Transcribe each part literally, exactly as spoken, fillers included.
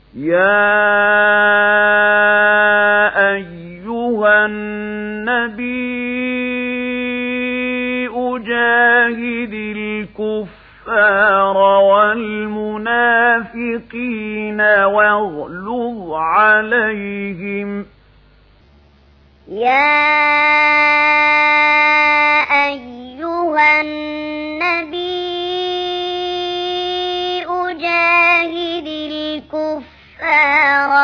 يا أيها النبي جاهد الكفار والمنافقين واغلظ عليهم يا أيها النبي جاهد الكفار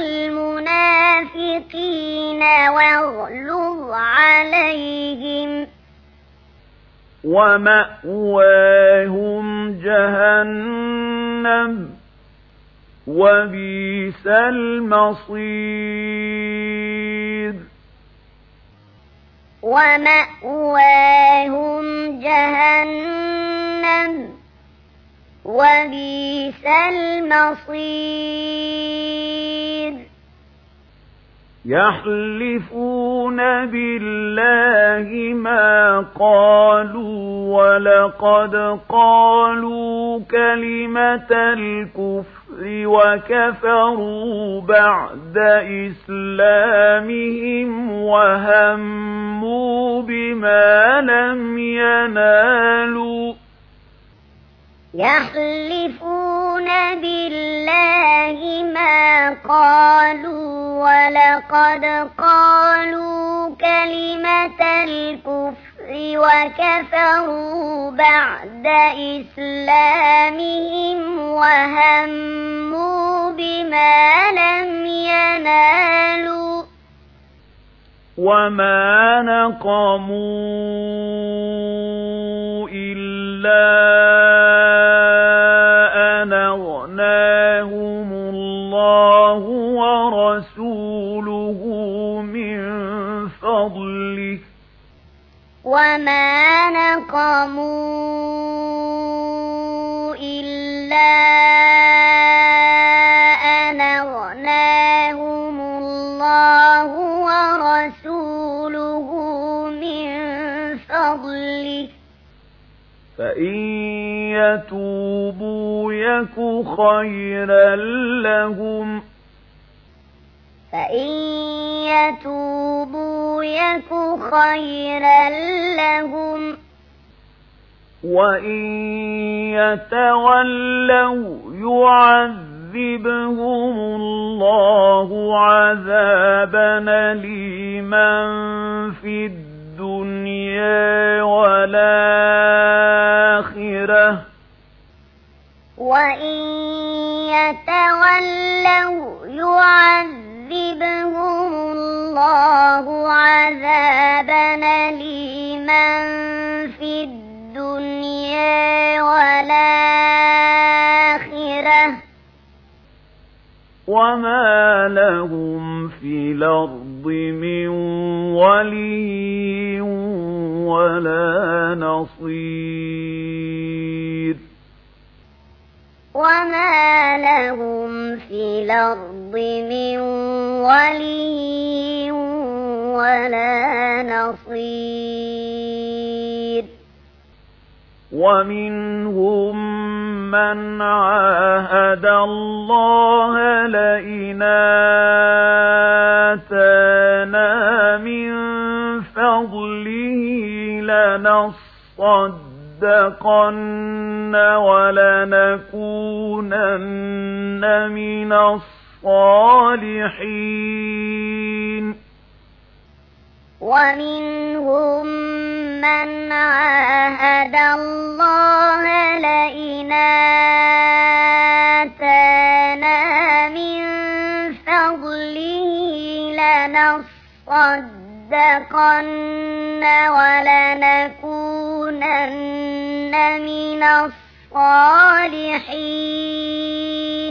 والمنافقين واغلظ عليهم ومأواهم جهنم وبئس المصير ومأواهم جهنم وبئس المصير يحلفون بالله ما قالوا ولقد قالوا كلمة الكفر وكفروا بعد إسلامهم وهموا بما لم ينالوا يحلفون بالله ما قالوا ولقد قالوا كلمة الكفر وكفروا بعد إسلامهم وهموا بما لم ينالوا وما نقموا إلا أن أغناهم الله ورسوله من فضله وما نقموا إلا أن أغناهم الله ورسوله من فضله فإن يتوبوا يك خيرا لهم فإن يتوبوا يك خيرا لهم وإن يتولوا يعذبهم الله عذابا أليما في الدنيا والآخرة وإن يتولوا يعذبهم الله عذابا أليما في الدنيا والآخرة وما لهم في الأرض من ولي ولا نصير وما لهم في الأرض من ولي ولا نصير ومنهم من عاهد الله لئن آتانا من فضله لنصدقن ولنكونن من الصالحين ومنهم من عاهد الله لئن آتانا من فضله لنصدقن ولنكونن من الصالحين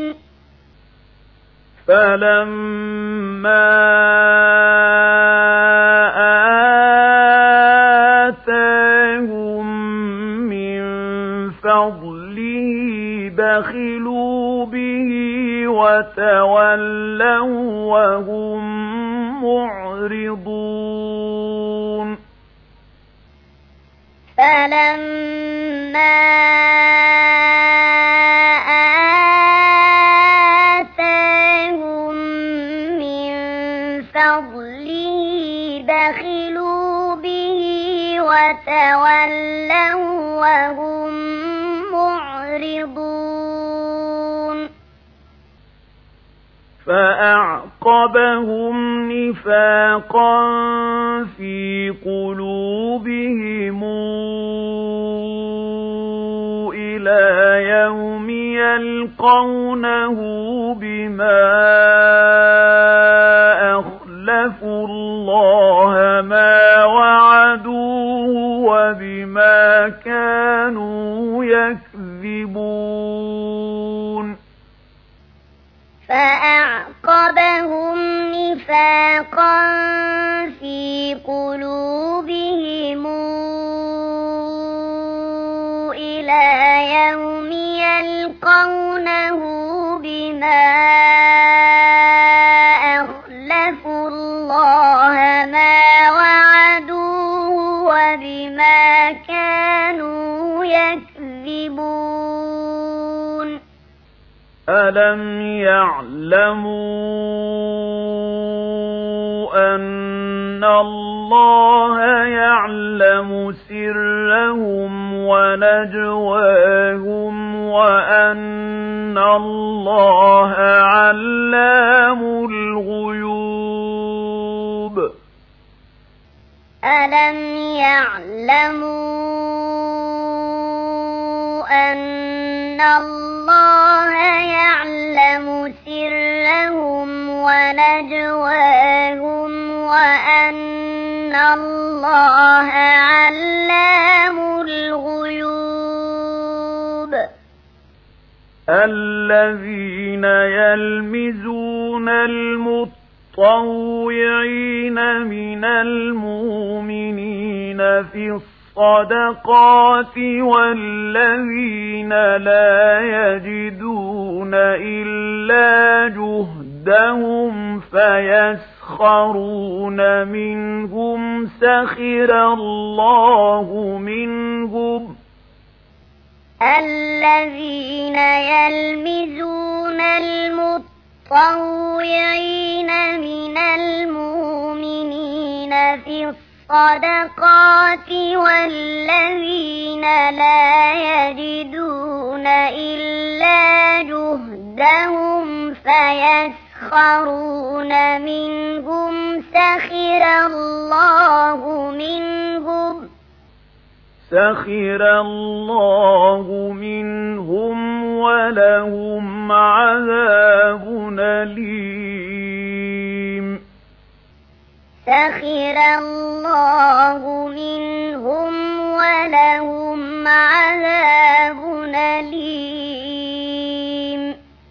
فلما آتاهم من فضله بخلوا به وتولوا وهم معرضون فلما وتولوا وهم معرضون فأعقبهم نفاقا في قلوبهم إلى يوم يلقونه بما أخلفوا الله ما وعدوه وبما كانوا يكذبون فأعقبهم نفاقا في قلوبهم إلى يوم يلقونه بما أخلفوا الله ما وعدوه وبما كانوا يكذبون ألم يعلموا أن الله يعلم سرهم ونجواهم وأن الله علام الغيوب ألم يعلموا أن الله يعلم سرهم ونجواهم وأن الله علام الغيوب الذين يلمزون المطوعين من المؤمنين في الصدقات والذين لا يجدون إلا جهدهم فيسخرون منهم سخر الله منهم الذين يلمزون المطوعين من المؤمنين في الصدقات والذين لا يجدون إلا جهدهم فيسخرون منهم سخر الله منهم سخر الله منهم ولهم عذاب أليم سخر الله منهم ولهم عذاب أليم